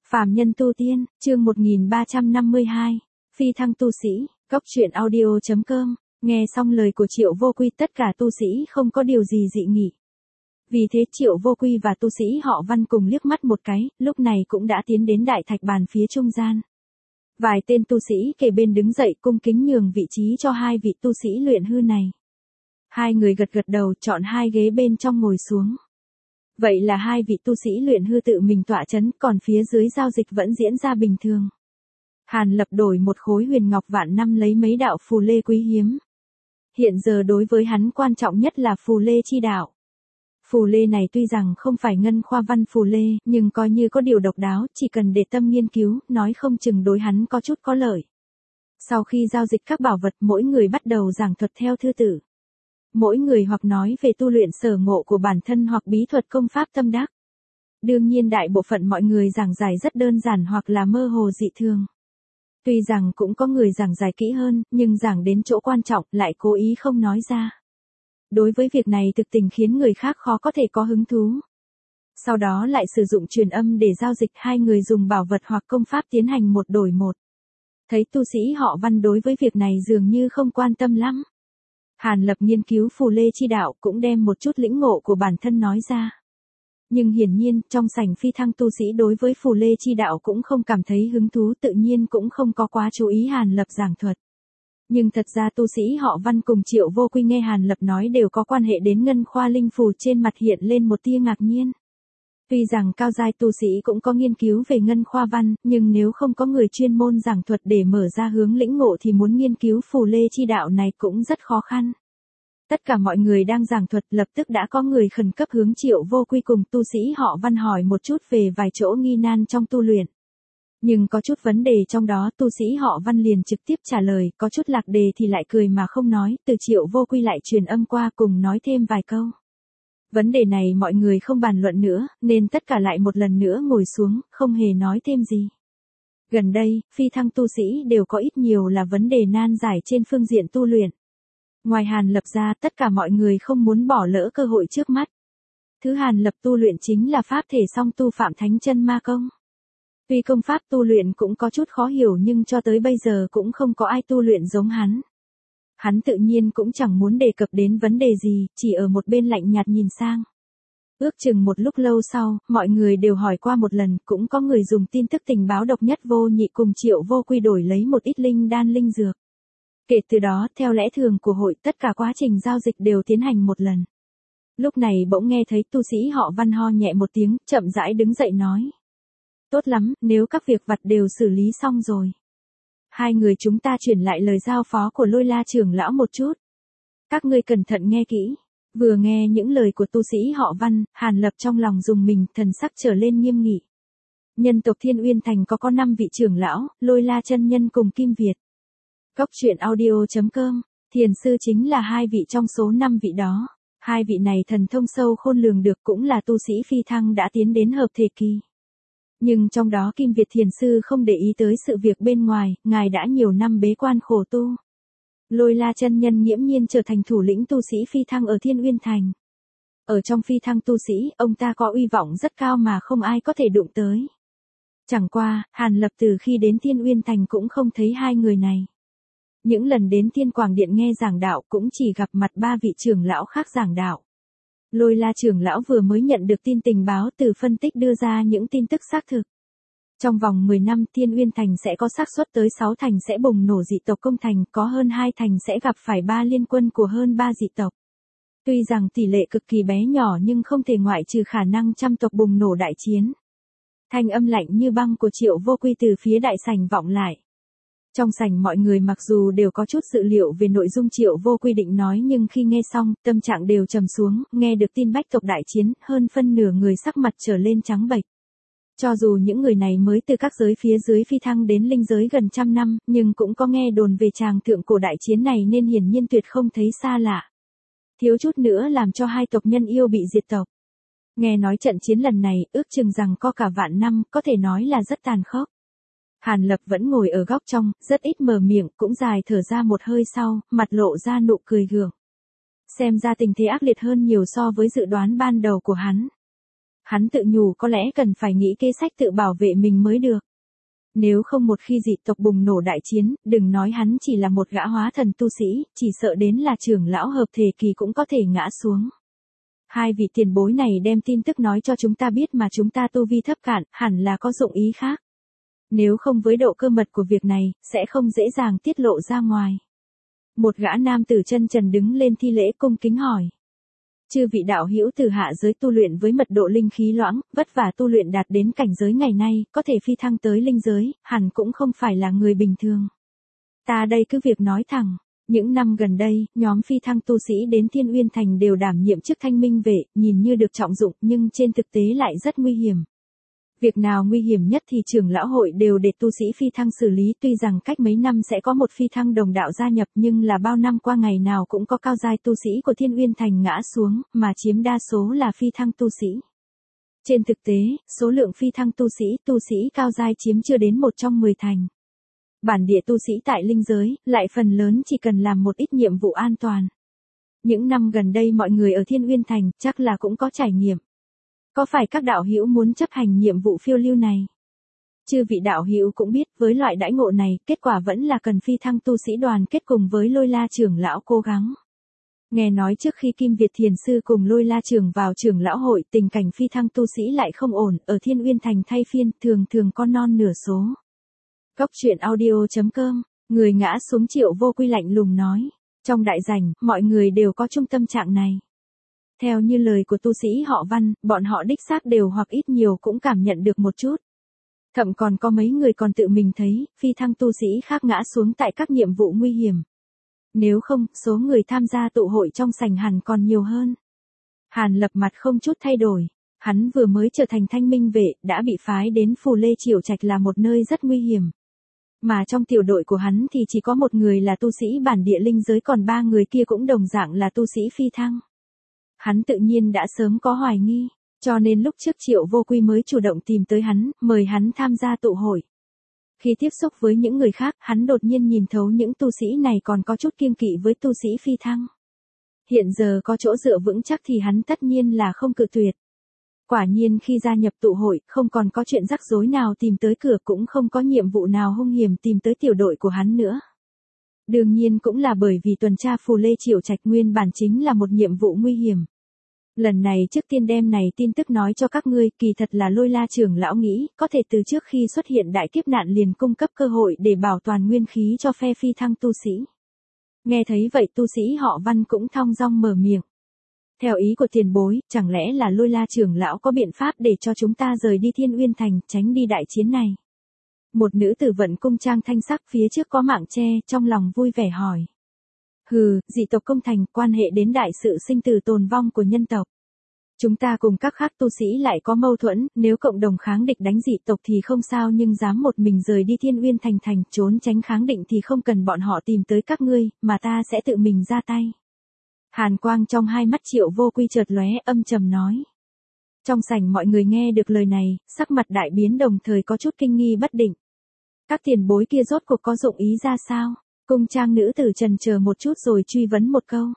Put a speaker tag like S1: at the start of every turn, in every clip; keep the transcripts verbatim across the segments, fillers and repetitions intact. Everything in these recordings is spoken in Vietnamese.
S1: Phàm nhân tu tiên, chương một nghìn ba trăm năm mươi hai, phi thăng tu sĩ, góc truyện audio chấm com, nghe xong lời của Triệu Vô Quy tất cả tu sĩ không có điều gì dị nghị. Vì thế Triệu Vô Quy và tu sĩ họ Văn cùng liếc mắt một cái, lúc này cũng đã tiến đến đại thạch bàn phía trung gian. Vài tên tu sĩ kề bên đứng dậy cung kính nhường vị trí cho hai vị tu sĩ luyện hư này. Hai người gật gật đầu chọn hai ghế bên trong ngồi xuống. Vậy là hai vị tu sĩ luyện hư tự mình tọa chấn, còn phía dưới giao dịch vẫn diễn ra bình thường. Hàn Lập đổi một khối huyền ngọc vạn năm lấy mấy đạo phù lê quý hiếm. Hiện giờ đối với hắn quan trọng nhất là phù lê chi đạo. Phù lê này tuy rằng không phải ngân khoa văn phù lê, nhưng coi như có điều độc đáo, chỉ cần để tâm nghiên cứu, nói không chừng đối hắn có chút có lợi. Sau khi giao dịch các bảo vật, mỗi người bắt đầu giảng thuật theo thư tử. Mỗi người hoặc nói về tu luyện sở ngộ của bản thân hoặc bí thuật công pháp tâm đắc. Đương nhiên đại bộ phận mọi người giảng giải rất đơn giản hoặc là mơ hồ dị thường. Tuy rằng cũng có người giảng giải kỹ hơn, nhưng giảng đến chỗ quan trọng lại cố ý không nói ra. Đối với việc này thực tình khiến người khác khó có thể có hứng thú. Sau đó lại sử dụng truyền âm để giao dịch, hai người dùng bảo vật hoặc công pháp tiến hành một đổi một. Thấy tu sĩ họ Văn đối với việc này dường như không quan tâm lắm. Hàn Lập nghiên cứu phù lê chi đạo cũng đem một chút lĩnh ngộ của bản thân nói ra. Nhưng hiển nhiên, trong sảnh phi thăng tu sĩ đối với phù lê chi đạo cũng không cảm thấy hứng thú, tự nhiên cũng không có quá chú ý Hàn Lập giảng thuật. Nhưng thật ra tu sĩ họ Văn cùng Triệu Vô Quy nghe Hàn Lập nói đều có quan hệ đến ngân khoa linh phù, trên mặt hiện lên một tia ngạc nhiên. Tuy rằng cao giai tu sĩ cũng có nghiên cứu về ngân khoa văn, nhưng nếu không có người chuyên môn giảng thuật để mở ra hướng lĩnh ngộ thì muốn nghiên cứu phù lê chi đạo này cũng rất khó khăn. Tất cả mọi người đang giảng thuật, lập tức đã có người khẩn cấp hướng Triệu Vô Quy cùng tu sĩ họ Văn hỏi một chút về vài chỗ nghi nan trong tu luyện. Nhưng có chút vấn đề trong đó tu sĩ họ Văn liền trực tiếp trả lời, có chút lạc đề thì lại cười mà không nói, từ Triệu Vô Quy lại truyền âm qua cùng nói thêm vài câu. Vấn đề này mọi người không bàn luận nữa, nên tất cả lại một lần nữa ngồi xuống, không hề nói thêm gì. Gần đây, phi thăng tu sĩ đều có ít nhiều là vấn đề nan giải trên phương diện tu luyện. Ngoài Hàn Lập ra, tất cả mọi người không muốn bỏ lỡ cơ hội trước mắt. Thứ Hàn Lập tu luyện chính là pháp thể song tu Phạm Thánh Chân Ma Công. Tuy công pháp tu luyện cũng có chút khó hiểu nhưng cho tới bây giờ cũng không có ai tu luyện giống hắn. Hắn tự nhiên cũng chẳng muốn đề cập đến vấn đề gì, chỉ ở một bên lạnh nhạt nhìn sang. Ước chừng một lúc lâu sau, mọi người đều hỏi qua một lần, cũng có người dùng tin tức tình báo độc nhất vô nhị cùng Triệu Vô Quy đổi lấy một ít linh đan linh dược. Kể từ đó, theo lẽ thường của hội, tất cả quá trình giao dịch đều tiến hành một lần. Lúc này bỗng nghe thấy tu sĩ họ Văn ho nhẹ một tiếng, chậm rãi đứng dậy nói. Tốt lắm, nếu các việc vặt đều xử lý xong rồi. Hai người chúng ta chuyển lại lời giao phó của Lôi La trưởng lão một chút. Các ngươi cẩn thận nghe kỹ. Vừa nghe những lời của tu sĩ họ Văn, Hàn Lập trong lòng rùng mình, thần sắc trở lên nghiêm nghị. Nhân tộc Thiên Uyên Thành có có năm vị trưởng lão, Lôi La chân nhân cùng Kim Việt. Góc truyện audio chấm com, thiền sư chính là hai vị trong số năm vị đó. Hai vị này thần thông sâu khôn lường được, cũng là tu sĩ phi thăng đã tiến đến hợp thể kỳ. Nhưng trong đó Kim Việt thiền sư không để ý tới sự việc bên ngoài, ngài đã nhiều năm bế quan khổ tu. Lôi La chân nhân nghiễm nhiên trở thành thủ lĩnh tu sĩ phi thăng ở Thiên Uyên Thành. Ở trong phi thăng tu sĩ, ông ta có uy vọng rất cao mà không ai có thể đụng tới. Chẳng qua, Hàn Lập từ khi đến Thiên Uyên Thành cũng không thấy hai người này. Những lần đến Thiên Quảng Điện nghe giảng đạo cũng chỉ gặp mặt ba vị trưởng lão khác giảng đạo. Lôi La trưởng lão vừa mới nhận được tin tình báo từ phân tích đưa ra những tin tức xác thực. Trong vòng mười năm Thiên Uyên Thành sẽ có xác suất tới sáu thành sẽ bùng nổ dị tộc công thành, có hơn hai thành sẽ gặp phải ba liên quân của hơn ba dị tộc. Tuy rằng tỷ lệ cực kỳ bé nhỏ nhưng không thể ngoại trừ khả năng trăm tộc bùng nổ đại chiến. Thanh âm lạnh như băng của Triệu Vô Quy từ phía đại sảnh vọng lại. Trong sảnh mọi người mặc dù đều có chút dự liệu về nội dung Triệu Vô Quy định nói nhưng khi nghe xong, tâm trạng đều trầm xuống, nghe được tin bách tộc đại chiến, hơn phân nửa người sắc mặt trở lên trắng bệch. Cho dù những người này mới từ các giới phía dưới phi thăng đến linh giới gần trăm năm, nhưng cũng có nghe đồn về tràng thượng cổ đại chiến này nên hiển nhiên tuyệt không thấy xa lạ. Thiếu chút nữa làm cho hai tộc nhân yêu bị diệt tộc. Nghe nói trận chiến lần này, ước chừng rằng có cả vạn năm, có thể nói là rất tàn khốc. Hàn Lập vẫn ngồi ở góc trong, rất ít mở miệng, cũng dài thở ra một hơi sau, mặt lộ ra nụ cười gượng. Xem ra tình thế ác liệt hơn nhiều so với dự đoán ban đầu của hắn. Hắn tự nhủ có lẽ cần phải nghĩ kế sách tự bảo vệ mình mới được. Nếu không một khi dị tộc bùng nổ đại chiến, đừng nói hắn chỉ là một gã hóa thần tu sĩ, chỉ sợ đến là trưởng lão hợp thể kỳ cũng có thể ngã xuống. Hai vị tiền bối này đem tin tức nói cho chúng ta biết mà chúng ta tu vi thấp cạn, hẳn là có dụng ý khác. Nếu không với độ cơ mật của việc này, sẽ không dễ dàng tiết lộ ra ngoài. Một gã nam tử chân trần đứng lên thi lễ cung kính hỏi. Chư vị đạo hữu từ hạ giới tu luyện với mật độ linh khí loãng, vất vả tu luyện đạt đến cảnh giới ngày nay, có thể phi thăng tới linh giới, hẳn cũng không phải là người bình thường. Ta đây cứ việc nói thẳng, những năm gần đây, nhóm phi thăng tu sĩ đến Thiên Uyên Thành đều đảm nhiệm chức thanh minh vệ, nhìn như được trọng dụng nhưng trên thực tế lại rất nguy hiểm. Việc nào nguy hiểm nhất thì trưởng lão hội đều để tu sĩ phi thăng xử lý, tuy rằng cách mấy năm sẽ có một phi thăng đồng đạo gia nhập nhưng là bao năm qua ngày nào cũng có cao giai tu sĩ của Thiên Uyên Thành ngã xuống, mà chiếm đa số là phi thăng tu sĩ. Trên thực tế, số lượng phi thăng tu sĩ, tu sĩ cao giai chiếm chưa đến một trong mười thành. Bản địa tu sĩ tại linh giới, lại phần lớn chỉ cần làm một ít nhiệm vụ an toàn. Những năm gần đây mọi người ở Thiên Uyên Thành chắc là cũng có trải nghiệm. Có phải các đạo hữu muốn chấp hành nhiệm vụ phiêu lưu này? Chư vị đạo hữu cũng biết, với loại đãi ngộ này, kết quả vẫn là cần phi thăng tu sĩ đoàn kết cùng với Lôi La trưởng lão cố gắng. Nghe nói trước khi Kim Việt Thiền sư cùng Lôi La trưởng vào trưởng lão hội, tình cảnh phi thăng tu sĩ lại không ổn, ở Thiên Uyên Thành thay phiên, thường thường con non nửa số. Góc truyện audio chấm com, người ngã xuống Triệu Vô Quy lạnh lùng nói. Trong đại rảnh, mọi người đều có chung tâm trạng này. Theo như lời của tu sĩ họ Văn, bọn họ đích xác đều hoặc ít nhiều cũng cảm nhận được một chút. Thậm còn có mấy người còn tự mình thấy, phi thăng tu sĩ khác ngã xuống tại các nhiệm vụ nguy hiểm. Nếu không, số người tham gia tụ hội trong sảnh hẳn còn nhiều hơn. Hàn Lập mặt không chút thay đổi. Hắn vừa mới trở thành thanh minh vệ, đã bị phái đến Phù Lê Triều Trạch là một nơi rất nguy hiểm. Mà trong tiểu đội của hắn thì chỉ có một người là tu sĩ bản địa linh giới, còn ba người kia cũng đồng dạng là tu sĩ phi thăng. Hắn tự nhiên đã sớm có hoài nghi, cho nên lúc trước Triệu Vô Quy mới chủ động tìm tới hắn, mời hắn tham gia tụ hội. Khi tiếp xúc với những người khác, hắn đột nhiên nhìn thấu những tu sĩ này còn có chút kiêng kỵ với tu sĩ phi thăng. Hiện giờ có chỗ dựa vững chắc thì hắn tất nhiên là không cự tuyệt. Quả nhiên khi gia nhập tụ hội, không còn có chuyện rắc rối nào tìm tới cửa, cũng không có nhiệm vụ nào hung hiểm tìm tới tiểu đội của hắn nữa. Đương nhiên cũng là bởi vì tuần tra Phù Lê Triều Trạch nguyên bản chính là một nhiệm vụ nguy hiểm. Lần này trước tiên đem này tin tức nói cho các ngươi, kỳ thật là Lôi La trưởng lão nghĩ, có thể từ trước khi xuất hiện đại kiếp nạn liền cung cấp cơ hội để bảo toàn nguyên khí cho phe phi thăng tu sĩ. Nghe thấy vậy tu sĩ họ Văn cũng thong dong mở miệng. Theo ý của tiền bối, chẳng lẽ là Lôi La trưởng lão có biện pháp để cho chúng ta rời đi Thiên Uyên Thành, tránh đi đại chiến này? Một nữ tử vận cung trang thanh sắc phía trước có mạng che, trong lòng vui vẻ hỏi. Hừ, dị tộc công thành, quan hệ đến đại sự sinh tử tồn vong của nhân tộc. Chúng ta cùng các khác tu sĩ lại có mâu thuẫn, nếu cộng đồng kháng địch đánh dị tộc thì không sao, nhưng dám một mình rời đi Thiên Uyên Thành thành trốn tránh kháng định thì không cần bọn họ tìm tới các ngươi, mà ta sẽ tự mình ra tay. Hàn quang trong hai mắt Triệu Vô Quy chợt lóe, âm trầm nói. Trong sảnh mọi người nghe được lời này, sắc mặt đại biến, đồng thời có chút kinh nghi bất định. Các tiền bối kia rốt cuộc có dụng ý ra sao? Cung trang nữ tử trần chờ một chút rồi truy vấn một câu.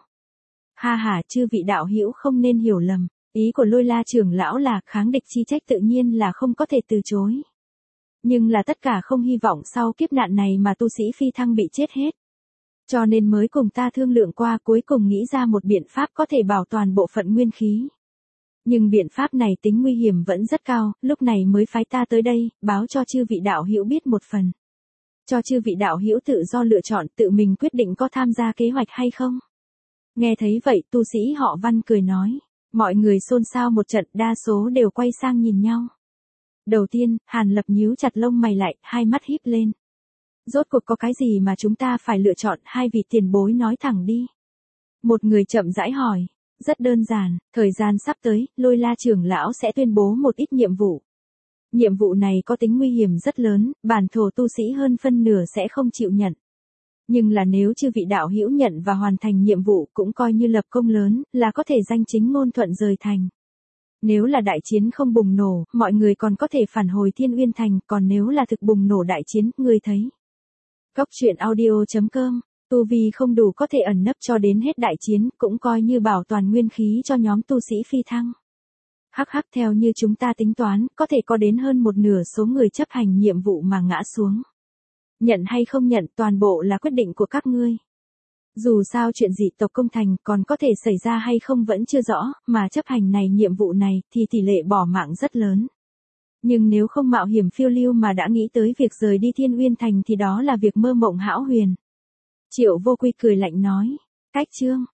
S1: Ha ha, chư vị đạo hữu không nên hiểu lầm, ý của Lôi La trưởng lão là kháng địch chi trách tự nhiên là không có thể từ chối. Nhưng là tất cả không hy vọng sau kiếp nạn này mà tu sĩ phi thăng bị chết hết. Cho nên mới cùng ta thương lượng qua, cuối cùng nghĩ ra một biện pháp có thể bảo toàn bộ phận nguyên khí. Nhưng biện pháp này tính nguy hiểm vẫn rất cao, lúc này mới phái ta tới đây, báo cho chư vị đạo hữu biết một phần. Cho chư vị đạo hữu tự do lựa chọn, tự mình quyết định có tham gia kế hoạch hay không. Nghe thấy vậy, tu sĩ họ Văn cười nói. Mọi người xôn xao một trận, đa số đều quay sang nhìn nhau. Đầu tiên, Hàn Lập nhíu chặt lông mày lại, hai mắt híp lên. Rốt cuộc có cái gì mà chúng ta phải lựa chọn, hai vị tiền bối nói thẳng đi. Một người chậm rãi hỏi. Rất đơn giản, thời gian sắp tới, Lôi La trưởng lão sẽ tuyên bố một ít nhiệm vụ. Nhiệm vụ này có tính nguy hiểm rất lớn, bản thổ tu sĩ hơn phân nửa sẽ không chịu nhận. Nhưng là nếu chư vị đạo hữu nhận và hoàn thành nhiệm vụ cũng coi như lập công lớn, là có thể danh chính ngôn thuận rời thành. Nếu là đại chiến không bùng nổ, mọi người còn có thể phản hồi Thiên Uyên Thành, còn nếu là thực bùng nổ đại chiến, ngươi thấy. Góc truyện audio chấm com, tu vi không đủ có thể ẩn nấp cho đến hết đại chiến, cũng coi như bảo toàn nguyên khí cho nhóm tu sĩ phi thăng. Hắc hắc, theo như chúng ta tính toán, có thể có đến hơn một nửa số người chấp hành nhiệm vụ mà ngã xuống. Nhận hay không nhận toàn bộ là quyết định của các ngươi. Dù sao chuyện dị tộc công thành còn có thể xảy ra hay không vẫn chưa rõ, mà chấp hành này nhiệm vụ này thì tỷ lệ bỏ mạng rất lớn. Nhưng nếu không mạo hiểm phiêu lưu mà đã nghĩ tới việc rời đi Thiên Uyên Thành thì đó là việc mơ mộng hão huyền. Triệu Vô Quy cười lạnh nói, cách chương.